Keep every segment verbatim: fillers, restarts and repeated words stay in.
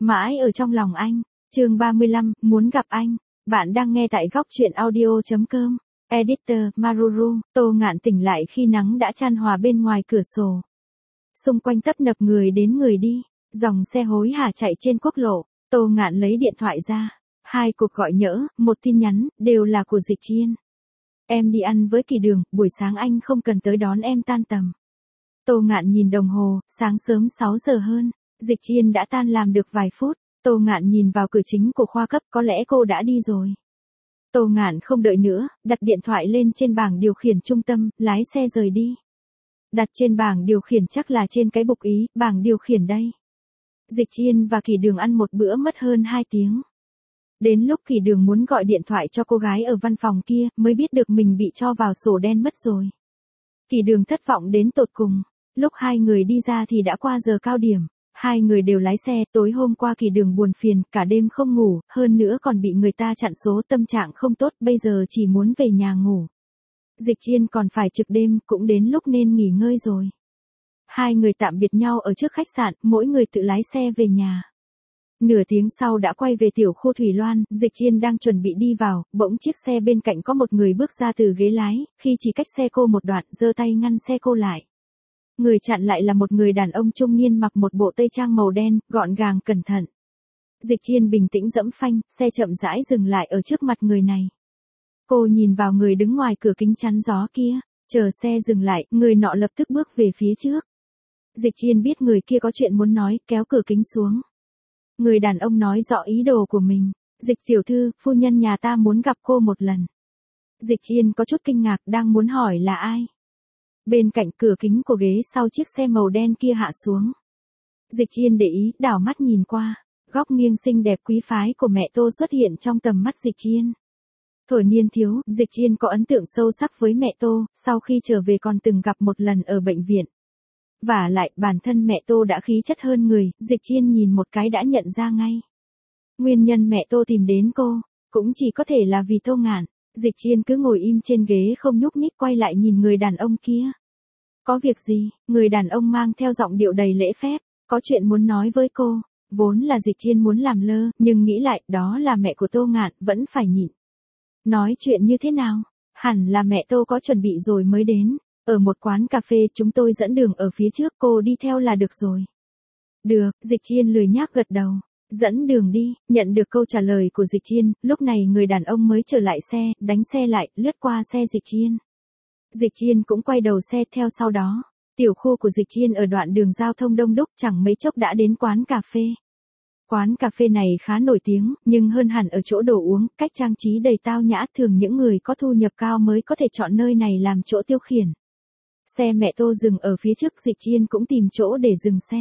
Mãi ở trong lòng anh. Chương ba mươi lăm, muốn gặp anh. Bạn đang nghe tại góc truyện audio.com. Editor, Maruru. Tô Ngạn tỉnh lại khi nắng đã chan hòa bên ngoài cửa sổ. Xung quanh tấp nập người đến người đi, dòng xe hối hả chạy trên quốc lộ. Tô Ngạn lấy điện thoại ra. Hai cuộc gọi nhỡ, một tin nhắn, đều là của Dịch Chiên. Em đi ăn với Kỳ Đường, buổi sáng anh không cần tới đón em tan tầm. Tô Ngạn nhìn đồng hồ, sáng sớm sáu giờ hơn, Dịch Chiên đã tan làm được vài phút. Tô Ngạn nhìn vào cửa chính của khoa cấp, có lẽ cô đã đi rồi. Tô Ngạn không đợi nữa, đặt điện thoại lên trên bảng điều khiển trung tâm, lái xe rời đi. Đặt trên bảng điều khiển chắc là trên cái bục ý, bảng điều khiển đây. Dịch Chiên và Kỳ Đường ăn một bữa mất hơn hai tiếng. Đến lúc Kỳ Đường muốn gọi điện thoại cho cô gái ở văn phòng kia, mới biết được mình bị cho vào sổ đen mất rồi. Kỳ Đường thất vọng đến tột cùng. Lúc hai người đi ra thì đã qua giờ cao điểm. Hai người đều lái xe, tối hôm qua Kỳ Đường buồn phiền, cả đêm không ngủ, hơn nữa còn bị người ta chặn số, tâm trạng không tốt, bây giờ chỉ muốn về nhà ngủ. Dịch Chiên còn phải trực đêm, cũng đến lúc nên nghỉ ngơi rồi. Hai người tạm biệt nhau ở trước khách sạn, mỗi người tự lái xe về nhà. Nửa tiếng sau đã quay về tiểu khu Thủy Loan, Dịch Chiên đang chuẩn bị đi vào, bỗng chiếc xe bên cạnh có một người bước ra từ ghế lái, khi chỉ cách xe cô một đoạn, giơ tay ngăn xe cô lại. Người chặn lại là một người đàn ông trung niên mặc một bộ tây trang màu đen, gọn gàng cẩn thận. Dịch Chiên bình tĩnh dẫm phanh, xe chậm rãi dừng lại ở trước mặt người này. Cô nhìn vào người đứng ngoài cửa kính chắn gió kia, chờ xe dừng lại, người nọ lập tức bước về phía trước. Dịch Chiên biết người kia có chuyện muốn nói, kéo cửa kính xuống. Người đàn ông nói rõ ý đồ của mình. Dịch tiểu thư, phu nhân nhà ta muốn gặp cô một lần. Dịch Chiên có chút kinh ngạc, đang muốn hỏi là ai. Bên cạnh cửa kính của ghế sau chiếc xe màu đen kia hạ xuống. Dịch Chiên để ý, đảo mắt nhìn qua. Góc nghiêng xinh đẹp quý phái của mẹ Tô xuất hiện trong tầm mắt Dịch Chiên. Thuở niên thiếu, Dịch Chiên có ấn tượng sâu sắc với mẹ Tô, sau khi trở về còn từng gặp một lần ở bệnh viện. Vả lại, bản thân mẹ Tô đã khí chất hơn người, Dịch Chiên nhìn một cái đã nhận ra ngay. Nguyên nhân mẹ Tô tìm đến cô, cũng chỉ có thể là vì Tô Ngạn. Dịch Chiên cứ ngồi im trên ghế không nhúc nhích, quay lại nhìn người đàn ông kia. Có việc gì? Người đàn ông mang theo giọng điệu đầy lễ phép, có chuyện muốn nói với cô. Vốn là Dịch Chiên muốn làm lơ, nhưng nghĩ lại, đó là mẹ của Tô Ngạn, vẫn phải nhịn. Nói chuyện như thế nào? Hẳn là mẹ Tô có chuẩn bị rồi mới đến. Ở một quán cà phê, chúng tôi dẫn đường ở phía trước, cô đi theo là được rồi. Được, Dịch Chiên lười nhác gật đầu. Dẫn đường đi. Nhận được câu trả lời của Dịch Chiên, lúc này người đàn ông mới trở lại xe, đánh xe lại, lướt qua xe Dịch Chiên. Dịch Chiên cũng quay đầu xe theo sau đó. Tiểu khu của Dịch Chiên ở đoạn đường giao thông đông đúc, chẳng mấy chốc đã đến quán cà phê. Quán cà phê này khá nổi tiếng, nhưng hơn hẳn ở chỗ đồ uống, cách trang trí đầy tao nhã, thường những người có thu nhập cao mới có thể chọn nơi này làm chỗ tiêu khiển. Xe mẹ Tô dừng ở phía trước, Dịch Chiên cũng tìm chỗ để dừng xe.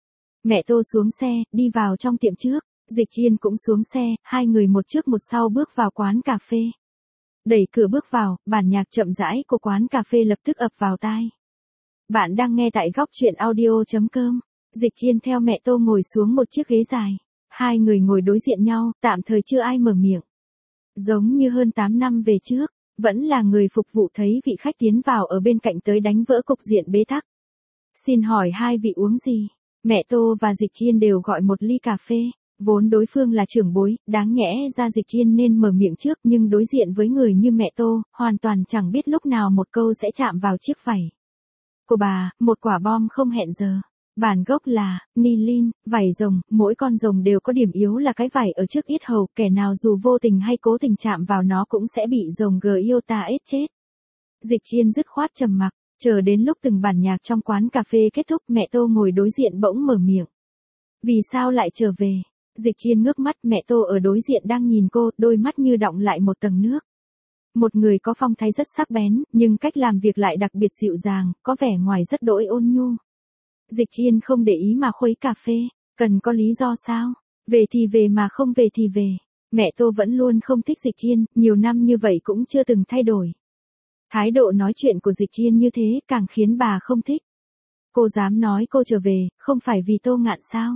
Mẹ Tô xuống xe, đi vào trong tiệm trước, Dịch Chiên cũng xuống xe, hai người một trước một sau bước vào quán cà phê. Đẩy cửa bước vào, bản nhạc chậm rãi của quán cà phê lập tức ập vào tai. Bạn đang nghe tại góc truyện audio.com. Dịch Chiên theo mẹ Tô ngồi xuống một chiếc ghế dài. Hai người ngồi đối diện nhau, tạm thời chưa ai mở miệng. Giống như hơn tám năm về trước, vẫn là người phục vụ thấy vị khách tiến vào ở bên cạnh tới đánh vỡ cục diện bế tắc. Xin hỏi hai vị uống gì? Mẹ Tô và Dịch Chiên đều gọi một ly cà phê. Vốn đối phương là trưởng bối, đáng nhẽ ra Dịch Chiên nên mở miệng trước, nhưng đối diện với người như mẹ Tô, hoàn toàn chẳng biết lúc nào một câu sẽ chạm vào chiếc vảy của bà, một quả bom không hẹn giờ. Bản gốc là nilin, vảy rồng, mỗi con rồng đều có điểm yếu là cái vảy ở trước yết hầu, kẻ nào dù vô tình hay cố tình chạm vào nó cũng sẽ bị rồng Giota ết chết. Dịch Chiên dứt khoát trầm mặc, chờ đến lúc từng bản nhạc trong quán cà phê kết thúc, mẹ Tô ngồi đối diện bỗng mở miệng. Vì sao lại trở về? Dịch Chiên ngước mắt, mẹ Tô ở đối diện đang nhìn cô, đôi mắt như đọng lại một tầng nước. Một người có phong thái rất sắc bén, nhưng cách làm việc lại đặc biệt dịu dàng, có vẻ ngoài rất đỗi ôn nhu. Dịch Chiên không để ý mà khuấy cà phê, cần có lý do sao? Về thì về mà không về thì về. Mẹ Tô vẫn luôn không thích Dịch Chiên, nhiều năm như vậy cũng chưa từng thay đổi. Thái độ nói chuyện của Dịch Chiên như thế càng khiến bà không thích. Cô dám nói cô trở về, không phải vì Tô Ngạn sao?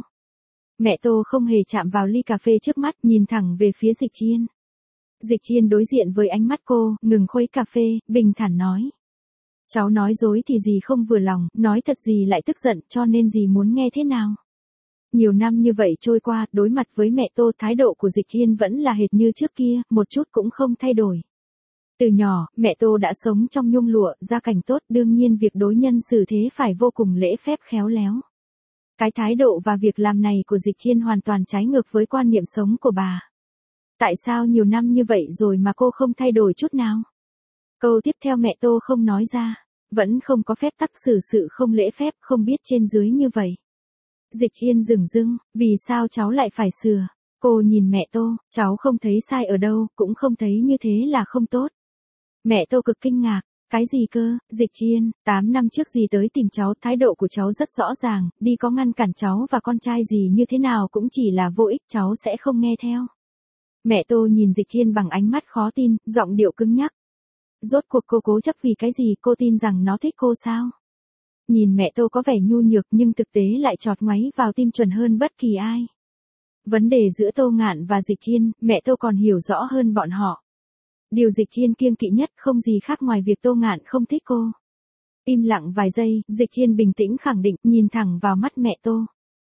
Mẹ Tô không hề chạm vào ly cà phê trước mắt, nhìn thẳng về phía Dịch Chiên. Dịch Chiên đối diện với ánh mắt cô, ngừng khuấy cà phê, bình thản nói. Cháu nói dối thì gì không vừa lòng, nói thật gì lại tức giận, cho nên gì muốn nghe thế nào? Nhiều năm như vậy trôi qua, đối mặt với mẹ Tô, thái độ của Dịch Yên vẫn là hệt như trước kia, một chút cũng không thay đổi. Từ nhỏ, mẹ Tô đã sống trong nhung lụa, gia cảnh tốt, đương nhiên việc đối nhân xử thế phải vô cùng lễ phép khéo léo. Cái thái độ và việc làm này của Dịch Yên hoàn toàn trái ngược với quan niệm sống của bà. Tại sao nhiều năm như vậy rồi mà cô không thay đổi chút nào? Câu tiếp theo mẹ Tô không nói ra, vẫn không có phép tắc xử sự không lễ phép, không biết trên dưới như vậy. Dịch Yên dửng dưng, vì sao cháu lại phải sửa? Cô nhìn mẹ Tô, cháu không thấy sai ở đâu, cũng không thấy như thế là không tốt. Mẹ Tô cực kinh ngạc, cái gì cơ? Dịch Yên, tám năm trước gì tới tìm cháu, thái độ của cháu rất rõ ràng, đi có ngăn cản cháu và con trai gì như thế nào cũng chỉ là vô ích, cháu sẽ không nghe theo. Mẹ Tô nhìn Dịch Yên bằng ánh mắt khó tin, giọng điệu cứng nhắc. Rốt cuộc cô cố chấp vì cái gì, cô tin rằng nó thích cô sao? Nhìn mẹ Tô có vẻ nhu nhược nhưng thực tế lại chọt ngoáy vào tim chuẩn hơn bất kỳ ai. Vấn đề giữa Tô Ngạn và Dịch Yên, mẹ Tô còn hiểu rõ hơn bọn họ. Điều Dịch Yên kiêng kỵ nhất không gì khác ngoài việc Tô Ngạn không thích cô. Im lặng vài giây, Dịch Yên bình tĩnh khẳng định, nhìn thẳng vào mắt mẹ Tô.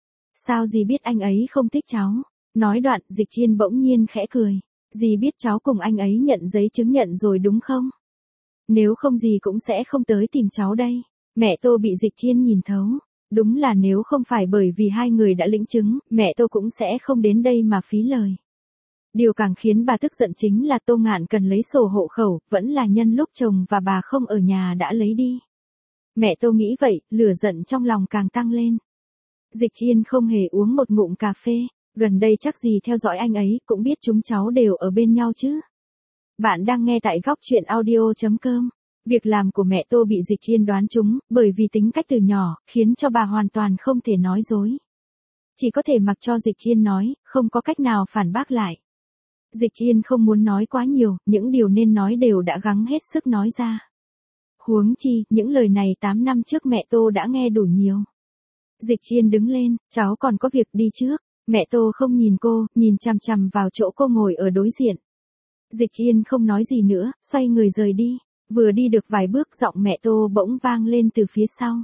Sao dì biết anh ấy không thích cháu? Nói đoạn, Dịch Yên bỗng nhiên khẽ cười. Dì biết cháu cùng anh ấy nhận giấy chứng nhận rồi đúng không? Nếu không dì cũng sẽ không tới tìm cháu đây. Mẹ Tô bị Dịch Yên nhìn thấu. Đúng là nếu không phải bởi vì hai người đã lĩnh chứng, mẹ Tô cũng sẽ không đến đây mà phí lời. Điều càng khiến bà tức giận chính là Tô Ngạn cần lấy sổ hộ khẩu, vẫn là nhân lúc chồng và bà không ở nhà đã lấy đi. Mẹ Tô nghĩ vậy, lửa giận trong lòng càng tăng lên. Dịch Yên không hề uống một ngụm cà phê, gần đây chắc gì theo dõi anh ấy, cũng biết chúng cháu đều ở bên nhau chứ. Bạn đang nghe tại góc truyện audio chấm com. Việc làm của mẹ Tô bị Dịch Yên đoán trúng, bởi vì tính cách từ nhỏ, khiến cho bà hoàn toàn không thể nói dối. Chỉ có thể mặc cho Dịch Yên nói, không có cách nào phản bác lại. Dịch Yên không muốn nói quá nhiều, những điều nên nói đều đã gắng hết sức nói ra. Huống chi, những lời này tám năm trước mẹ Tô đã nghe đủ nhiều. Dịch Yên đứng lên, cháu còn có việc đi trước. Mẹ Tô không nhìn cô, nhìn chằm chằm vào chỗ cô ngồi ở đối diện. Dịch Yên không nói gì nữa, xoay người rời đi. Vừa đi được vài bước giọng mẹ Tô bỗng vang lên từ phía sau.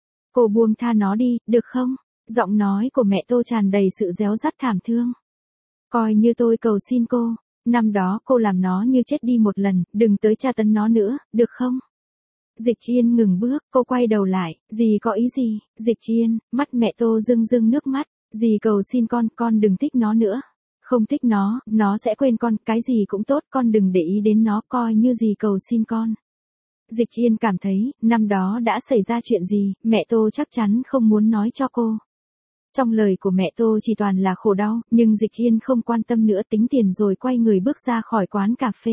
Cô buông tha nó đi, được không? Giọng nói của mẹ Tô tràn đầy sự réo rắt thảm thương. Coi như tôi cầu xin cô, năm đó cô làm nó như chết đi một lần, đừng tới tra tấn nó nữa, được không? Dịch Yên ngừng bước, cô quay đầu lại, dì có ý gì? Dịch Yên, mắt mẹ Tô rưng rưng nước mắt, dì cầu xin con, con đừng thích nó nữa. Không thích nó, nó sẽ quên con, cái gì cũng tốt, con đừng để ý đến nó, coi như dì cầu xin con. Dịch Yên cảm thấy, năm đó đã xảy ra chuyện gì, mẹ Tô chắc chắn không muốn nói cho cô. Trong lời của mẹ Tô chỉ toàn là khổ đau, nhưng Dịch Yên không quan tâm nữa, tính tiền rồi quay người bước ra khỏi quán cà phê.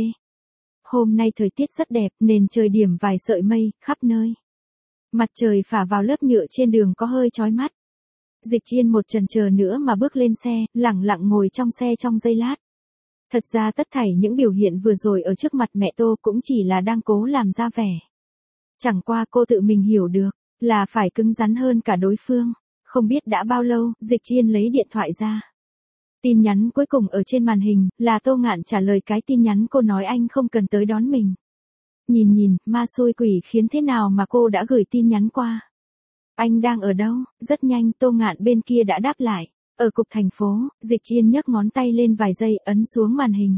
Hôm nay thời tiết rất đẹp, nền trời điểm vài sợi mây, khắp nơi. Mặt trời phả vào lớp nhựa trên đường có hơi chói mắt. Dịch Yên một chần chờ nữa mà bước lên xe, lẳng lặng ngồi trong xe trong giây lát. Thật ra tất thảy những biểu hiện vừa rồi ở trước mặt mẹ Tô cũng chỉ là đang cố làm ra vẻ. Chẳng qua cô tự mình hiểu được, là phải cứng rắn hơn cả đối phương. Không biết đã bao lâu, Dịch Yên lấy điện thoại ra. Tin nhắn cuối cùng ở trên màn hình, là Tô Ngạn trả lời cái tin nhắn cô nói anh không cần tới đón mình. Nhìn nhìn, ma xui quỷ khiến thế nào mà cô đã gửi tin nhắn qua. Anh đang ở đâu? Rất nhanh, Tô Ngạn bên kia đã đáp lại. Ở cục thành phố. Dịch Yên nhấc ngón tay lên vài giây, ấn xuống màn hình.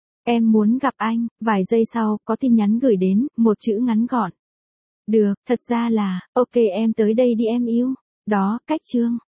Em muốn gặp anh. Vài giây sau, có tin nhắn gửi đến, một chữ ngắn gọn. Được, thật ra là, ok em tới đây đi em yêu. Đó, cách chương.